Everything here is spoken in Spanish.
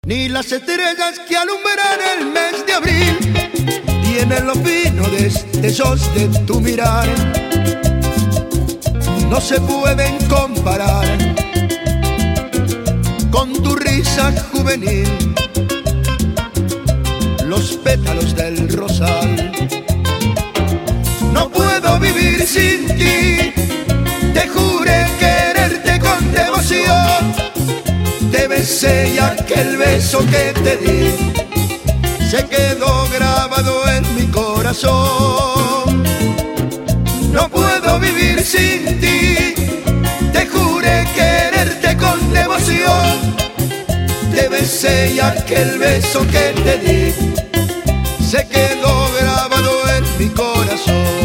Ni las estrellas que alumbran el mes de abril tienen lo fino de destellos de tu mirar. No se pueden comparar con tu risa juvenil, los pétalos del rosal. No puedo vivir sin ti, te juré quererte con devoción. Te besé y aquel beso que te di se quedó grabado en mi corazón. No puedo vivir sin ti, te juré quererte con devoción. Te besé y aquel beso que te di se quedó grabado en mi corazón.